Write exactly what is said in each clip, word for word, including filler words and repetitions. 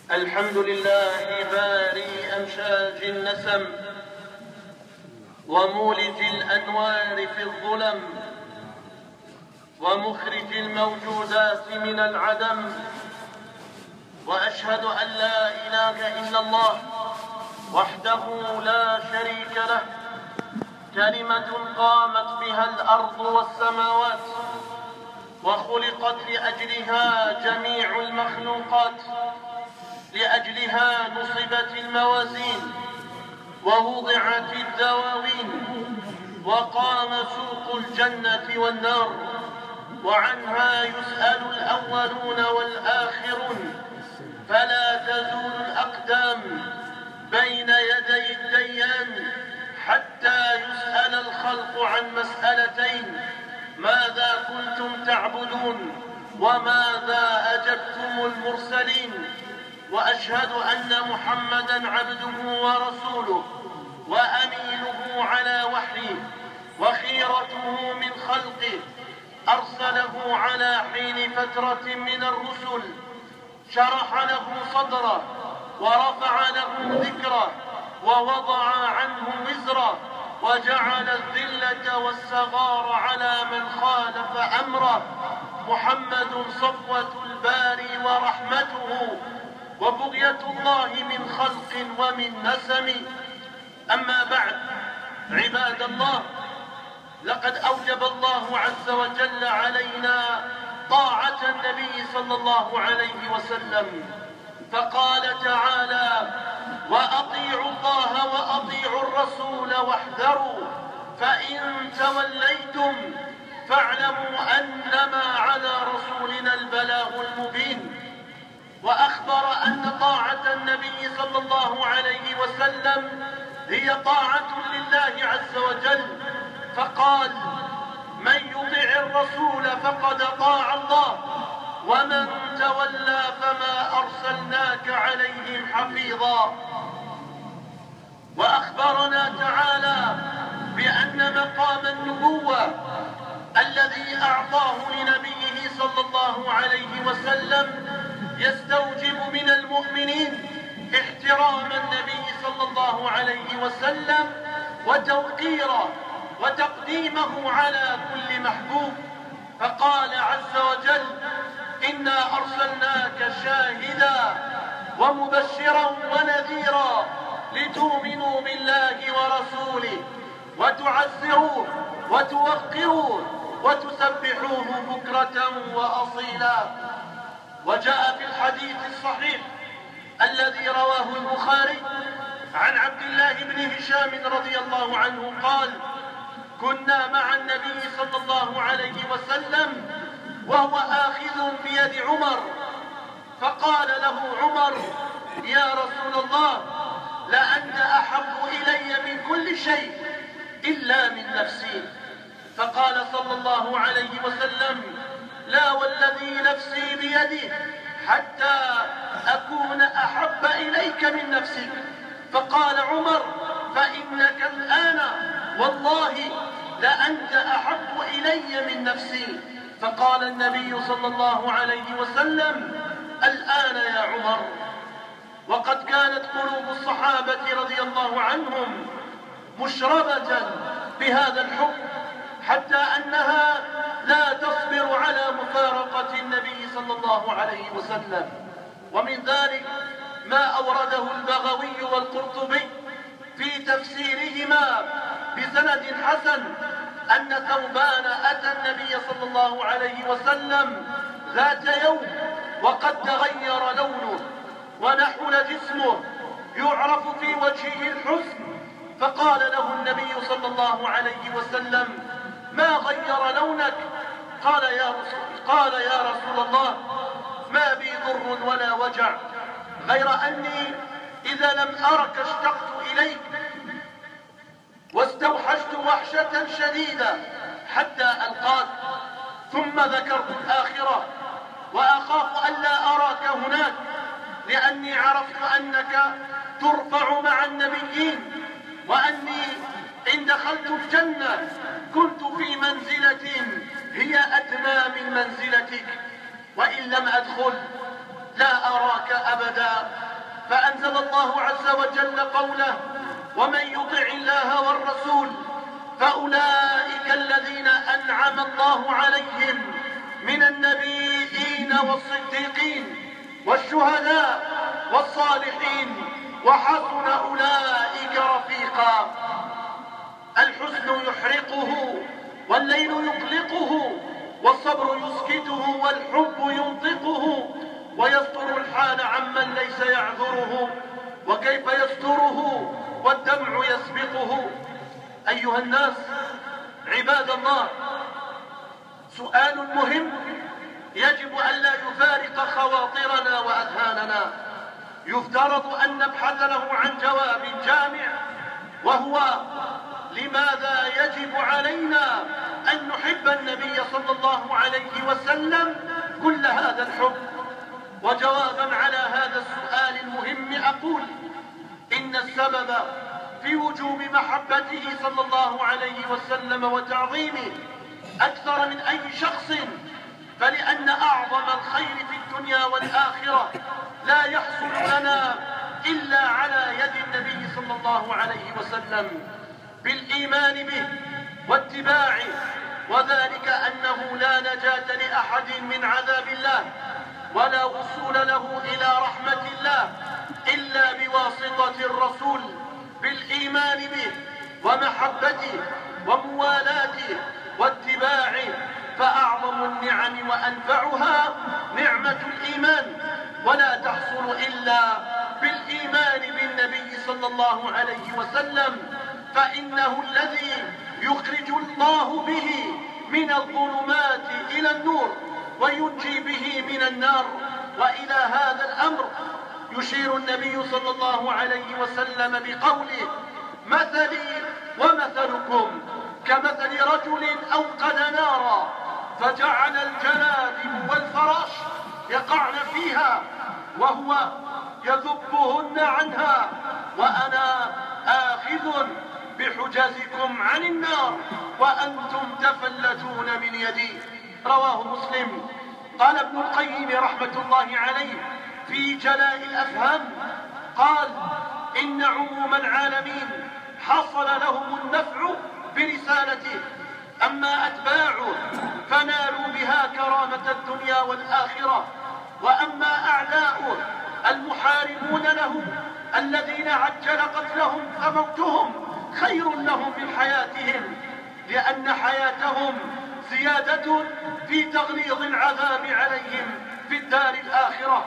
الحمد لله باري أمشاج النسم ومولج الأنوار في الظلم ومخرج الموجودات من العدم، وأشهد أن لا إله إلا الله وحده لا شريك له، كلمة قامت بها الأرض والسماوات وخلقت لأجلها جميع المخلوقات، لأجلها نصبت الموازين ووضعت الدواوين وقام سوق الجنة والنار، وعنها يسأل الأولون والآخرون، فلا تزول الأقدام بين يدي الديان حتى يسأل الخلق عن مسألتين: ماذا كنتم تعبدون وماذا أجبتم المرسلين. وأشهد أن محمدًا عبده ورسوله وأمينه على وحيه وخيرته من خلقه، أرسله على حين فترة من الرسل، شرح له صدره ورفع له ذكره ووضع عنه وزره، وجعل الذلة والصغار على من خالف أمره. محمد صفوة الباري ورحمته وبغية الله من خلق ومن نسم. أما بعد، عباد الله، لقد أوجب الله عز وجل علينا طاعة النبي صلى الله عليه وسلم، فقال تعالى: وأطيعوا الله وأطيعوا الرسول واحذروا فإن توليتم فاعلموا أنما على رسولنا البلاغ المبين. وأخبر أن طاعة النبي صلى الله عليه وسلم هي طاعة لله عز وجل، فقال: من يطع الرسول فقد طاع الله ومن تولى فما أرسلناك عليهم حفيظا. وأخبرنا تعالى بأن مقام النبوة الذي أعطاه لنبيه صلى الله عليه وسلم يستوجب من المؤمنين احترام النبي صلى الله عليه وسلم وتوقيره وتقديمه على كل محبوب، فقال عز وجل: إنا أرسلناك شاهدا ومبشرا ونذيرا لتؤمنوا بالله ورسوله وتعزروه وتوقروه وتسبحوه بكرة وأصيلا. وجاء في الحديث الصحيح الذي رواه البخاري عن عبد الله بن هشام رضي الله عنه قال: كنا مع النبي صلى الله عليه وسلم وهو آخذ بيد عمر، فقال له عمر: يا رسول الله، لأنت أحب إلي من كل شيء إلا من نفسي. فقال صلى الله عليه وسلم: لا والذي نفسي بيده حتى أكون أحب إليك من نفسك. فقال عمر: فإنك الآن والله لأنت أحب إلي من نفسي. فقال النبي صلى الله عليه وسلم: الآن يا عمر. وقد كانت قلوب الصحابة رضي الله عنهم مشربة بهذا الحب، حتى أنها لا تصبر على مفارقة النبي صلى الله عليه وسلم. ومن ذلك ما أورده البغوي والقرطبي في تفسيرهما بسند حسن أن ثوبان أتى النبي صلى الله عليه وسلم ذات يوم وقد تغير لونه ونحل جسمه يعرف في وجهه الحزن، فقال له النبي صلى الله عليه وسلم: ما غير لونك؟ قال يا رسول, قال يا رسول الله: ما بي ضر ولا وجع، غير أني إذا لم أرك اشتقت إليك واستوحشت وحشة شديدة حتى ألقاك، ثم ذكرت الآخرة وأخاف ألا أراك هناك، لأني عرفت أنك ترفع مع النبيين، وأني إن دخلت الجنة كنت في منزلة هي أدنى من منزلتك، وإن لم أدخل لا أراك أبدا. فأنزل الله عز وجل قوله: ومن يطع الله والرسول فأولئك الذين أنعم الله عليهم من النبيين والصديقين والشهداء والصالحين وحسن أولئك رفيقا. الحزن يحرقه والليل يقلقه والصبر يسكته والحب ينطقه ويستر الحال عمن ليس يعذره، وكيف يستره والدمع يسبقه. أيها الناس عباد الله، سؤال مهم يجب ألا يفارق خواطرنا وأذهاننا، يفترض أن نبحث له عن جواب جامع، وهو: لماذا يجب علينا أن نحب النبي صلى الله عليه وسلم كل هذا الحب؟ وجوابا على هذا السؤال المهم أقول: إن السبب في وجوب محبته صلى الله عليه وسلم وتعظيمه أكثر من أي شخص، فلأن أعظم الخير في الدنيا والآخرة لا يحصل لنا إلا على يد النبي صلى الله عليه وسلم بالإيمان به واتباعه، وذلك أنه لا نجاة لأحد من عذاب الله ولا وصول له إلى رحمة الله إلا بواسطة الرسول. بالإيمان به ومحبته وموالاته واتباعه، فأعظم النعم وأنفعها نعمة الإيمان، ولا تحصل إلا بالإيمان بالنبي صلى الله عليه وسلم، فإنه الذي يخرج الله به من الظلمات إلى النور وينجي به من النار. وإلى هذا الأمر يشير النبي صلى الله عليه وسلم بقوله: مثلي ومثلكم كمثل رجل أوقد نارا فجعل الجنادب والفراش يقعن فيها وهو يذبهن عنها، وأنا آخذ بحجزكم عن النار وأنتم تفلتون من يدي. رواه مسلم. قال ابن القيم رحمة الله عليه في جلاء الأفهام، قال: إن عموم العالمين حصل لهم النفع برسالته، أما أتباعه فنالوا بها كرامة الدنيا والآخرة، وأما أعداؤه المحاربون له الذين عجل قتلهم فموتهم خير لهم من حياتهم، لأن حياتهم زيادة في تغليظ العذاب عليهم في الدار الآخرة.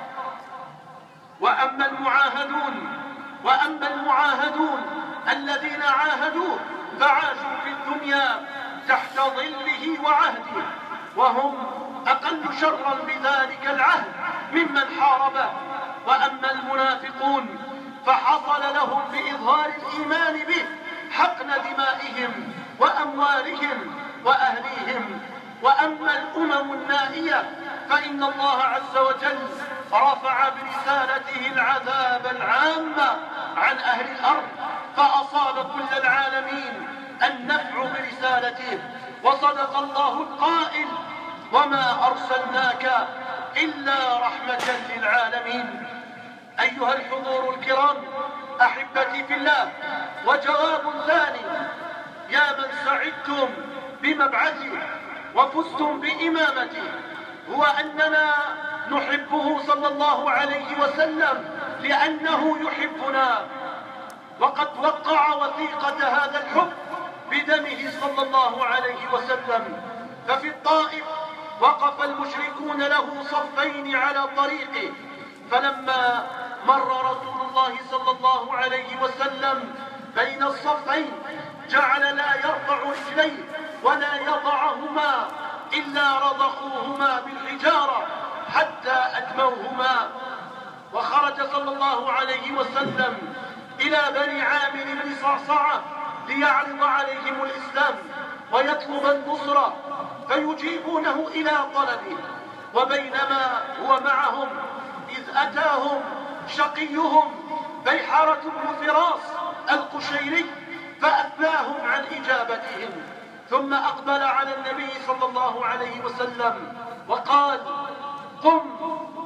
وأما المعاهدون وأما المعاهدون الذين عاهدوه فعاشوا في الدنيا تحت ظله وعهده، وهم أقل شرا بذلك العهد ممن حاربه. وأما المنافقون فحصل لهم بإظهار الإيمان به حقن دمائهم وأموالهم وأهليهم. وأما الأمم النائية فإن الله عز وجل رفع برسالته العذاب العام عن أهل الأرض، فأصاب كل العالمين النفع برسالته. وصدق الله القائل: وما أرسلناك إلا رحمة للعالمين. أيها الحضور الكرام أحبتي في الله، وجواب ثاني: يا من سعدتم بمبعثه وفزتم بإمامته، هو أننا نحبه صلى الله عليه وسلم لأنه يحبنا، وقد وقع وثيقة هذا الحب بدمه صلى الله عليه وسلم. ففي الطائف وقف المشركون له صفين على طريقه، فلما مر رسول الله صلى الله عليه وسلم بين الصفين جعل لا يرفع رجليه ولا يضعهما إلا رضخوهما بالحجارة حتى أدموهما. وخرج صلى الله عليه وسلم إلى بني عامر بن صعصعة ليعرض عليهم الإسلام ويطلب النصرة، فيجيبونه إلى طلبه. وبينما هو معهم إذ أتاهم شقيهم بيحرة بن فراس القشيري فأثناهم عن إجابتهم، ثم أقبل على النبي صلى الله عليه وسلم وقال: قم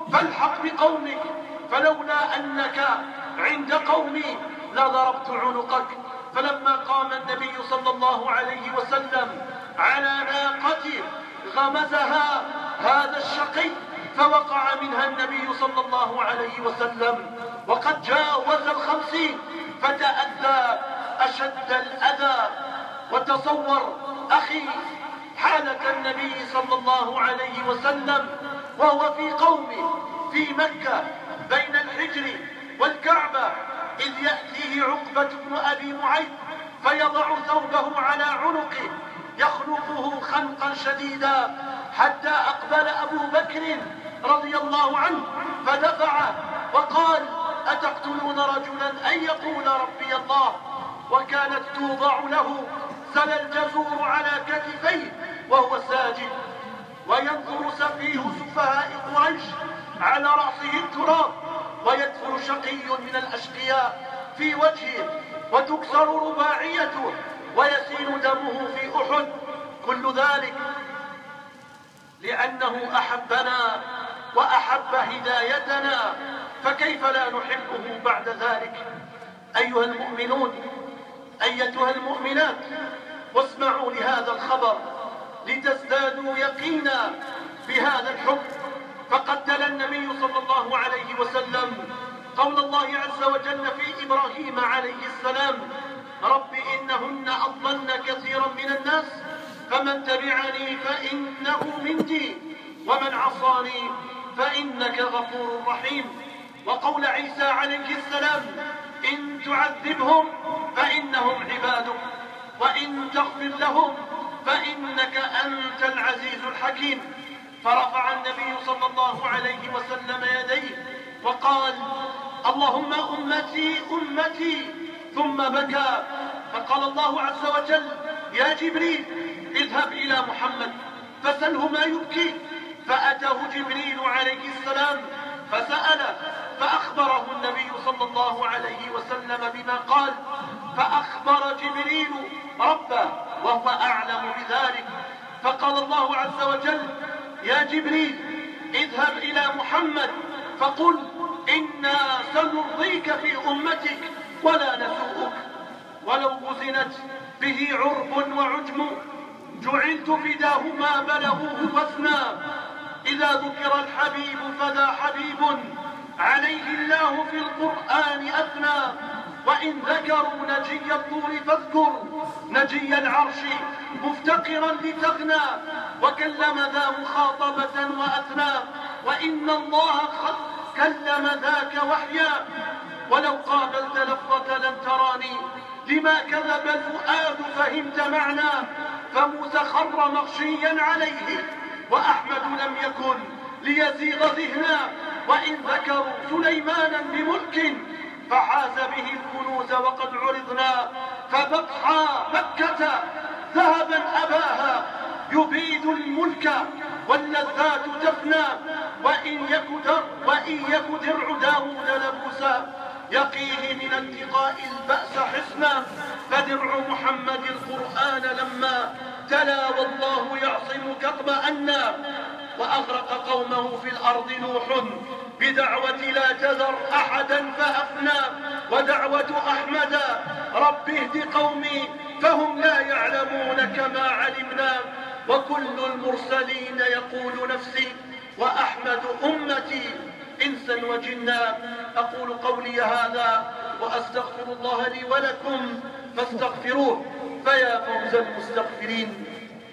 فالحق بقومك، فلولا أنك عند قومي لضربت عنقك. فلما قام النبي صلى الله عليه وسلم على ناقته غمزها هذا الشقي فوقع منها النبي صلى الله عليه وسلم وقد جاوز الخمسين، فتأذى أشد الأذى. وتصور أخي حالة النبي صلى الله عليه وسلم وهو في قومه في مكة بين الحجر والكعبة، إذ يأتيه عقبة بن أبي معيط فيضع ثوبه على عنقه يخنقه خنقا شديدا، حتى أقبل أبو بكر رضي الله عنه فدفعه وقال: أتقتلون رجلا أن يقول ربي الله؟ وكانت توضع له سل الجزور على كتفيه وهو ساجد، وينظر سفيه سفهاء قريش على رأسه التراب، ويدخل شقي من الأشقياء في وجهه وتكسر رباعيته ويسيل دمه في أحد. كل ذلك لأنه أحبنا وأحب هدايتنا، فكيف لا نحبه بعد ذلك؟ أيها المؤمنون، أيتها المؤمنات، واسمعوا لهذا الخبر لتزدادوا يقينا بهذا الحب. فقد تلا النبي صلى الله عليه وسلم قول الله عز وجل في إبراهيم عليه السلام: رب إنهن أضللن كثيرا من الناس فمن تبعني فإنه مني ومن عصاني فإنك غفور رحيم. وقول عيسى عليه السلام: إن تعذبهم فإنهم عبادك وإن تغفر لهم فإنك أنت العزيز الحكيم. فرفع النبي صلى الله عليه وسلم يديه وقال: اللهم أمتي أمتي، ثم بكى. فقال الله عز وجل: يا جبريل اذهب إلى محمد فسله ما يبكي. فأتاه جبريل عليه السلام فسأله، فأخبره النبي صلى الله عليه وسلم بما قال. فأخبر جبريل ربه وهو أعلم بذلك. فقال الله عز وجل: يا جبريل اذهب إلى محمد فقل إنا سنرضيك في أمتك ولا نسوءك، ولو وزنت به عرب وعجم جعلت فداه ما بلغوه وزنا. إذا ذكر الحبيب فذا حبيب عليه الله في القرآن أثنى. وإن ذكروا نجي الطور فاذكر نجي العرش مفتقرا لتغنى. وكلم ذا مخاطبة وأثنى، وإن الله كلم ذاك وحيا. ولو قابلت لفظة لن تراني لما كذب الفؤاد فهمت معنى. فموسى خر مغشيا عليه وأحمد لم يكن ليزيغ ذهنا. وإن ذكروا سليمانا بملك فحاز به الكنوز وقد عرضنا. فبطحى مكة ذهبا أباها يبيد الملك واللذات تفنى. وإن يك در وإن يك درع داود لبوسا يقيه من اتقاء البأس حصنا. فدرع محمد القرآن لما تلا والله يعصمك اطمأنا. وأغرق قومه في الأرض نوح بدعوة لا تذر أحدا فأفنى. ودعوة أحمد رب اهد قومي فهم لا يعلمون كما علمنا. وكل المرسلين يقول نفسي وأحمد أمتي إنسا وجنا. أقول قولي هذا وأستغفر الله لي ولكم فاستغفروه فيا فوز المستغفرين.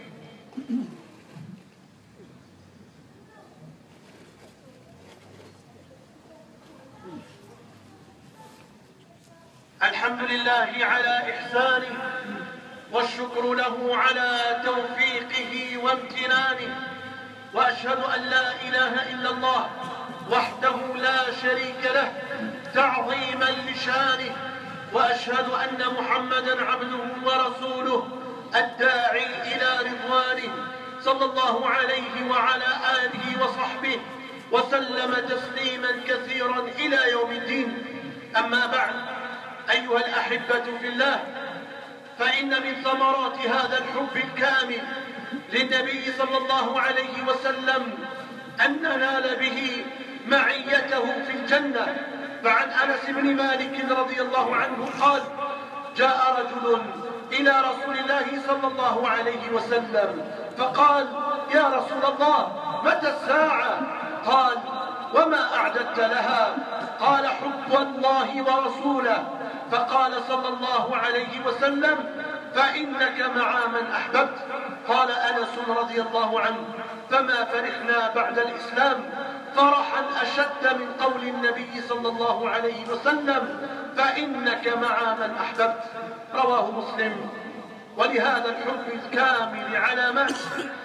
الحمد لله على إحسانه والشكر له على توفيقه وامتنانه. وأشهد أن لا إله إلا الله وحده لا شريك له تعظيما لشانه. وأشهد أن محمدا عبده ورسوله الداعي إلى رضوانه صلى الله عليه وعلى آله وصحبه وسلم تسليما كثيرا إلى يوم الدين. أما بعد، أيها الأحبة في الله، فإن من ثمرات هذا الحب الكامل للنبي صلى الله عليه وسلم أن ننال به معيته في الجنة. فعن أنس بن مالك رضي الله عنه قال: جاء رجل إلى رسول الله صلى الله عليه وسلم فقال: يا رسول الله، متى الساعة؟ قال: وما أعددت لها؟ قال: حب الله ورسوله. فقال صلى الله عليه وسلم: فإنك مع من أحببت. قال أنس رضي الله عنه: فما فرحنا بعد الإسلام فرحا أشد من قول النبي صلى الله عليه وسلم: فإنك مع من أحببت. رواه مسلم. ولهذا الحب الكامل علامات،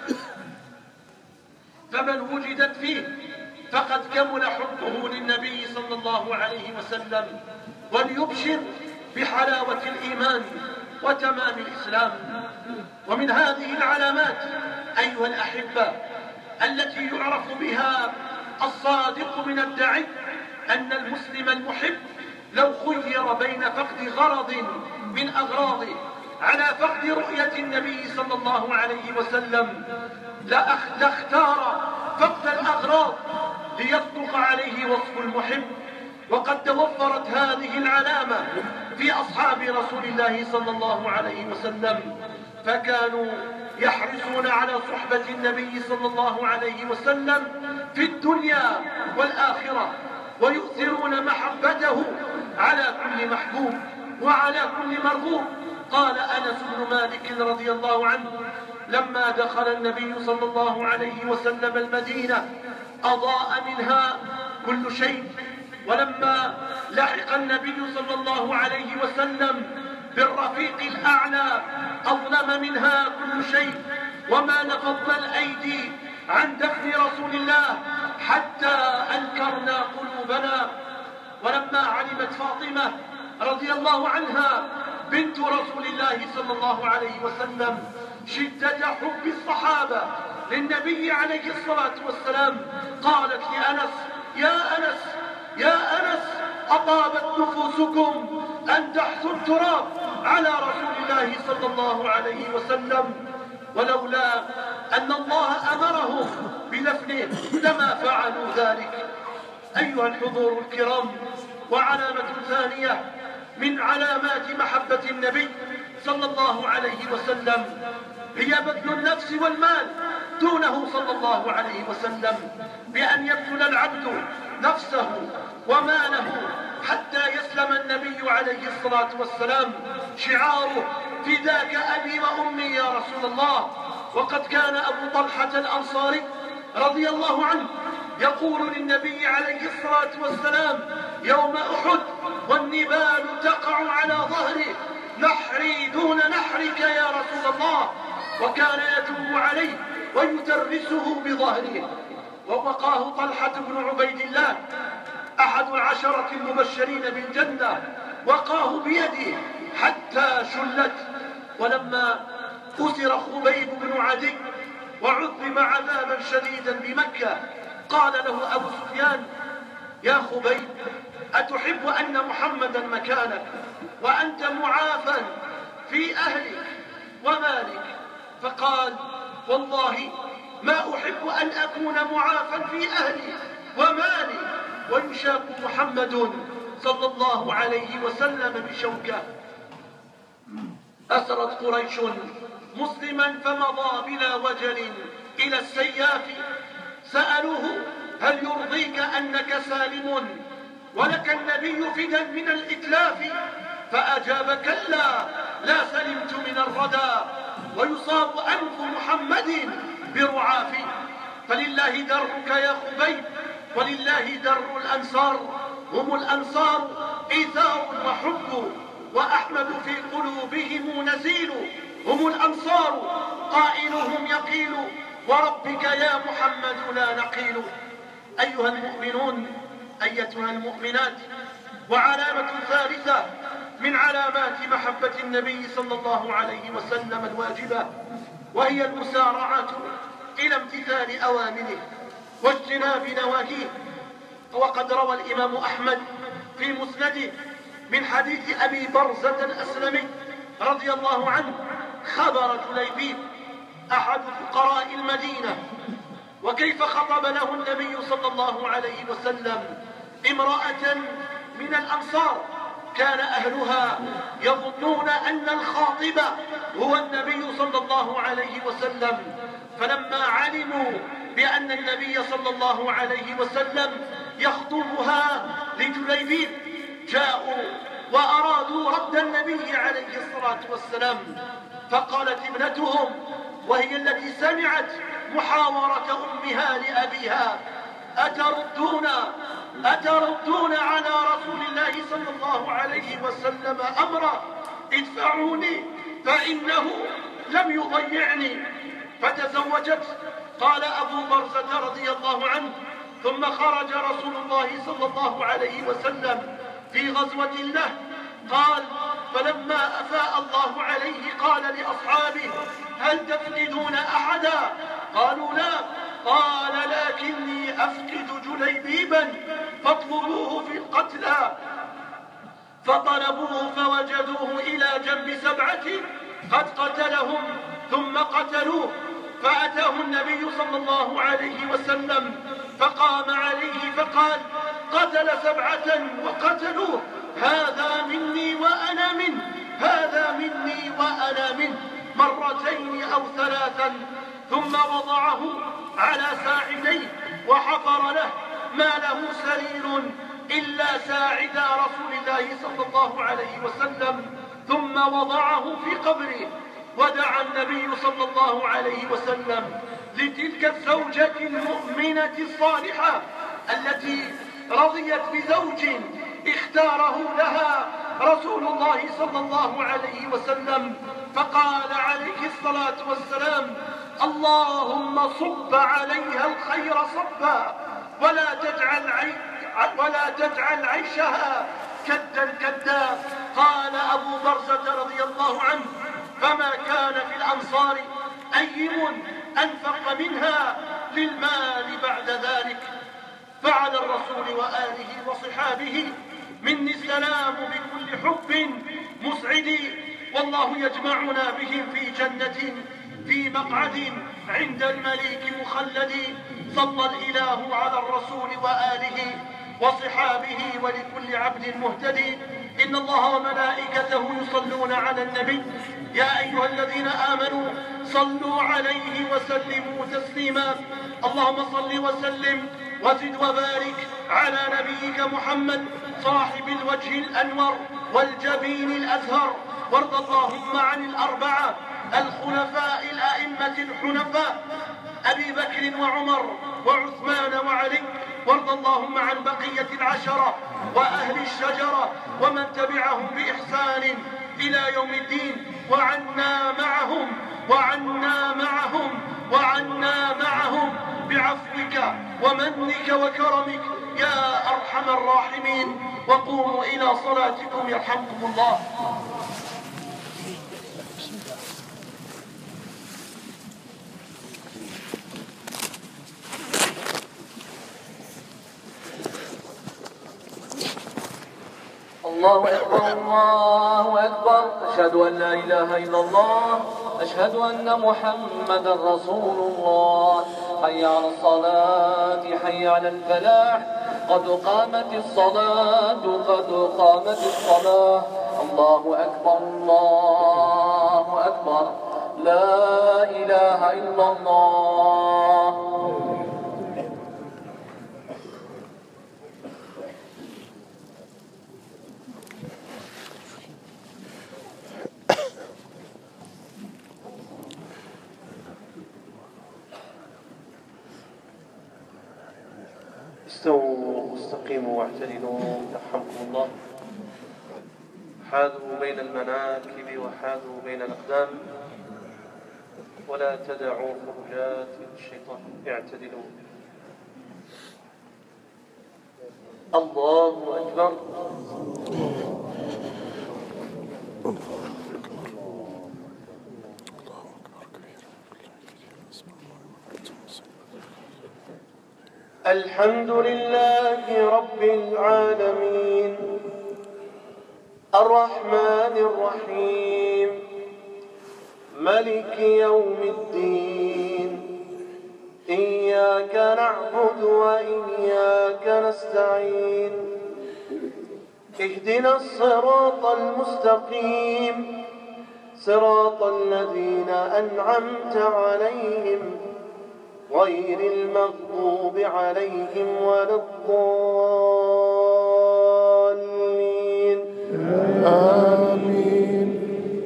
فمن وجدت فيه فقد كمل حبه للنبي صلى الله عليه وسلم، وليبشر بحلاوة الإيمان وتمام الإسلام. ومن هذه العلامات أيها الأحبة التي يعرف بها الصادق من الداعي أن المسلم المحب لو خير بين فقد غرض من أغراضه على فقد رؤية النبي صلى الله عليه وسلم لاختار فقد الأغراض ليصدق عليه وصف المحب. وقد توفرت هذه العلامة في أصحاب رسول الله صلى الله عليه وسلم، فكانوا يحرصون على صحبة النبي صلى الله عليه وسلم في الدنيا والآخرة، ويؤثرون محبته على كل محبوب وعلى كل مرغوب. قال أنس بن مالك رضي الله عنه: لما دخل النبي صلى الله عليه وسلم المدينة أضاء منها كل شيء، ولما لحق النبي صلى الله عليه وسلم بالرفيق الأعلى أظلم منها كل شيء، وما نفضنا الأيدي عن دفن رسول الله حتى أنكرنا قلوبنا. ولما علمت فاطمة رضي الله عنها بنت رسول الله صلى الله عليه وسلم شدة حب الصحابة للنبي عليه الصلاة والسلام قالت لأنس: يا أنس يا أنس أطابت نفوسكم أن تحثوا التراب على رسول الله صلى الله عليه وسلم، ولولا أن الله أمرهم بدفنه لما فعلوا ذلك. أيها الحضور الكرام، وعلامة ثانية من علامات محبة النبي صلى الله عليه وسلم هي بذل النفس والمال دونه صلى الله عليه وسلم، بأن يبذل العبد نفسه وماله حتى يسلم النبي عليه الصلاة والسلام شعاره: فداك أبي وأمي يا رسول الله. وقد كان أبو طلحة الأنصاري رضي الله عنه يقول للنبي عليه الصلاة والسلام يوم أحد والنبال تقع على ظهره: نحري دون نحرك يا رسول الله. وكان يتوب عليه ويترسه بظهره. ووقاه طلحة بن عبيد الله أحد العشرة المبشرين بالجنة، وقاه بيده حتى شلت. ولما أسر خبيب بن عدي وعذب عذابا شديدا بمكة قال له أبو سفيان: يا خبيب، أتحب أن محمدا مكانك وأنت معافى في أهلك ومالك؟ فقال: والله ما أحب أن أكون معافى في أهلي ومالي ويشاك محمد صلى الله عليه وسلم بشوكه. أسرت قريش مسلما فمضى بلا وجل إلى السياف، سألوه: هل يرضيك أنك سالم ولك النبي فدا من الإتلاف؟ فأجاب: كلا، لا سلمت من الردى ويصاب أنف محمد برعاف. فلله درك يا خبيب ولله در الأنصار، هم الأنصار إيثار وحب، وأحمد في قلوبهم نزيل. هم الأنصار قائلهم يقيل، وربك يا محمد لا نقيل. أيها المؤمنون، أيتها المؤمنات، وعلامة ثالثة من علامات محبة النبي صلى الله عليه وسلم الواجبة وهي المسارعة إلى امتثال أوامره واجتناب نواهيه. وقد روى الإمام أحمد في مسنده من حديث أبي برزة الأسلمي رضي الله عنه خبر جليبيب أحد فقراء المدينة وكيف خطب له النبي صلى الله عليه وسلم امرأة من الأنصار كان أهلها يظنون أن الخاطب هو النبي صلى الله عليه وسلم، فلما علموا بأن النبي صلى الله عليه وسلم يخطبها لجليبيب جاءوا وأرادوا رد النبي عليه الصلاة والسلام. فقالت ابنتهم وهي التي سمعت محاورة أمها لأبيها: أتردون أتردون على رسول الله صلى الله عليه وسلم أمرا؟ ادفعوني فإنه لم يضيعني. فتزوجت. قال أبو برزة رضي الله عنه: ثم خرج رسول الله صلى الله عليه وسلم في غزوة له. قال: فلما أفاء الله عليه قال لأصحابه: هل تفقدون أحدا؟ قالوا: لا. قال: لكني أفقد جليبيبا فاطلبوه في القتلى. فطلبوه فوجدوه إلى جنب سبعة قد قتلهم ثم قتلوه. فأتاه النبي صلى الله عليه وسلم فقام عليه فقال: قتل سبعة وقتلوه، هذا مني وأنا منه، هذا مني وأنا منه، مرتين أو ثلاثا. ثم وضعه على ساعديه وحفر له ما له سرير إلا ساعد رسول الله صلى الله عليه وسلم، ثم وضعه في قبره. ودعا النبي صلى الله عليه وسلم لتلك الزوجة المؤمنة الصالحة التي رضيت بزوج اختاره لها رسول الله صلى الله عليه وسلم، فقال عليه الصلاة والسلام: اللهم صب عليها الخير صبا ولا تجعل عي... ولا تجعل عيشها كدا كدا. قال أبو برزة رضي الله عنه: فما كان في الأنصار أيم أنفق منها للمال بعد ذلك. فعلى الرسول وآله وصحابه مني السلام بكل حب مسعد، والله يجمعنا بهم في جنة في مقعد عند المليك مخلد. صلى الإله على الرسول وآله وصحابه ولكل عبد مهتدي. إن الله وملائكته يصلون على النبي يا أيها الذين آمنوا صلوا عليه وسلموا تسليما. اللهم صل وسلم وزد وبارك على نبيك محمد صاحب الوجه الأنور والجبين الأزهر. وارض اللهم عن الأربعة الخلفاء الأئمة الحنفاء أبي بكر وعمر وعثمان وعلي. وارض اللهم عن بقية العشرة وأهل الشجرة ومن تبعهم بإحسان إلى يوم الدين، وعنا معهم وعنا معهم وعنا معهم بعفوك ومنك وكرمك يا أرحم الراحمين. وقوموا إلى صلاتكم يرحمكم الله. الله أكبر الله أكبر. أشهد أن لا إله إلا الله. أشهد أن محمدا رسول الله. حي على الصلاة حي على الفلاح. قد قامت الصلاة قد قامت الصلاة. الله أكبر الله أكبر. لا إله إلا الله. استووا واستقيموا واعتدلوا يرحمكم الله. حاذوا بين المناكب وحاذوا بين الأقدام ولا تدعوا فرجات الشيطان. اعتدلوا. الله أكبر. الحمد لله رب العالمين الرحمن الرحيم ملك يوم الدين إياك نعبد وإياك نستعين اهدنا الصراط المستقيم صراط الذين أنعمت عليهم غير المغضوب عليهم ولا الضالين آمين.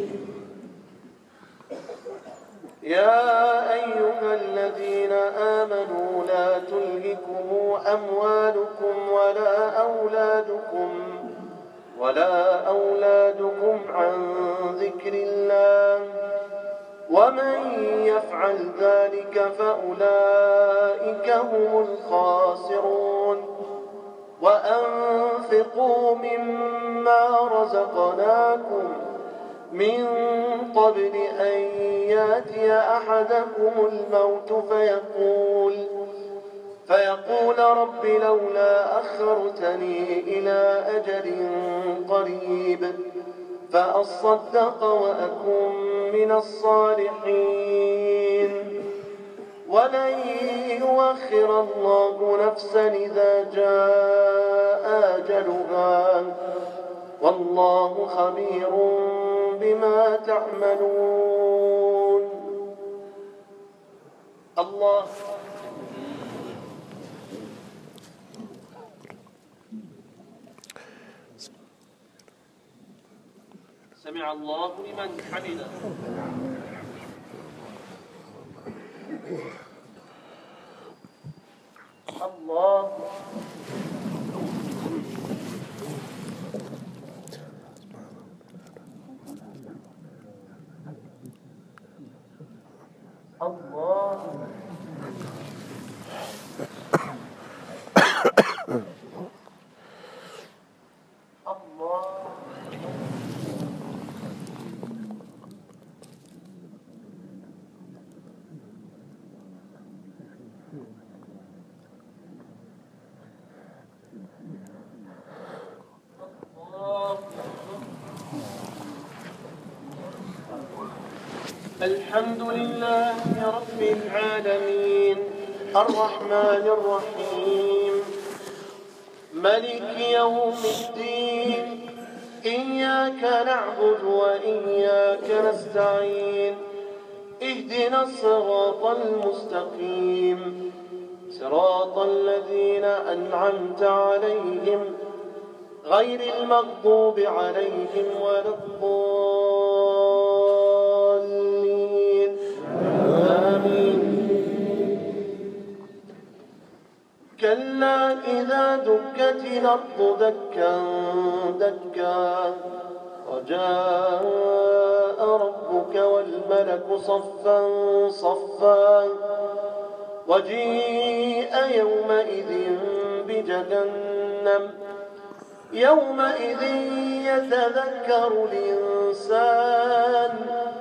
يا أيها الذين آمنوا لا تلهكم أموالكم ولا أولادكم ولا أولادكم عن ذكر الله ومن يفعل ذلك فأولئك هم الخاسرون وأنفقوا مما رزقناكم من قبل أن يأتي أحدكم الموت فيقول فيقول رب لولا أخرتني إلى أجل قريب فأصدق وأكن من الصالحين ولن يؤخر الله نفسا إذا جاء أجلها والله خبير بما تعملون. الله سمع الله لمن حمده. الله الله الحمد لله رب العالمين الرحمن الرحيم ملك يوم الدين إياك نعبد وإياك نستعين اهدنا الصراط المستقيم صراط الذين أنعمت عليهم غير المغضوب عليهم ولا الضالين آمين. كلا إذا دكت الأرض دكا دكا وجاء ربك والملك صفا صفا وجيء يومئذ بجهنم يومئذ يتذكر الإنسان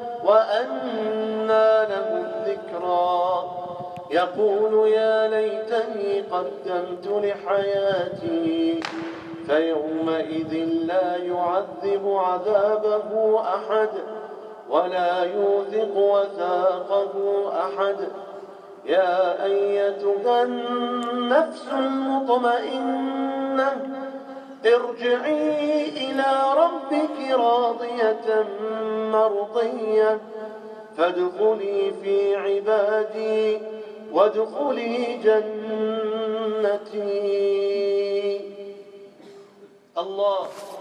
وأنى له الذكرى يقول يا ليتني قدمت لحياتي فيومئذ لا يعذب عذابه أحد ولا يوثق وثاقه أحد. يا أيتها النفس المطمئنة ارجعي إلى ربك راضية مرضية فادخلي في عبادي وادخلي جنتي. الله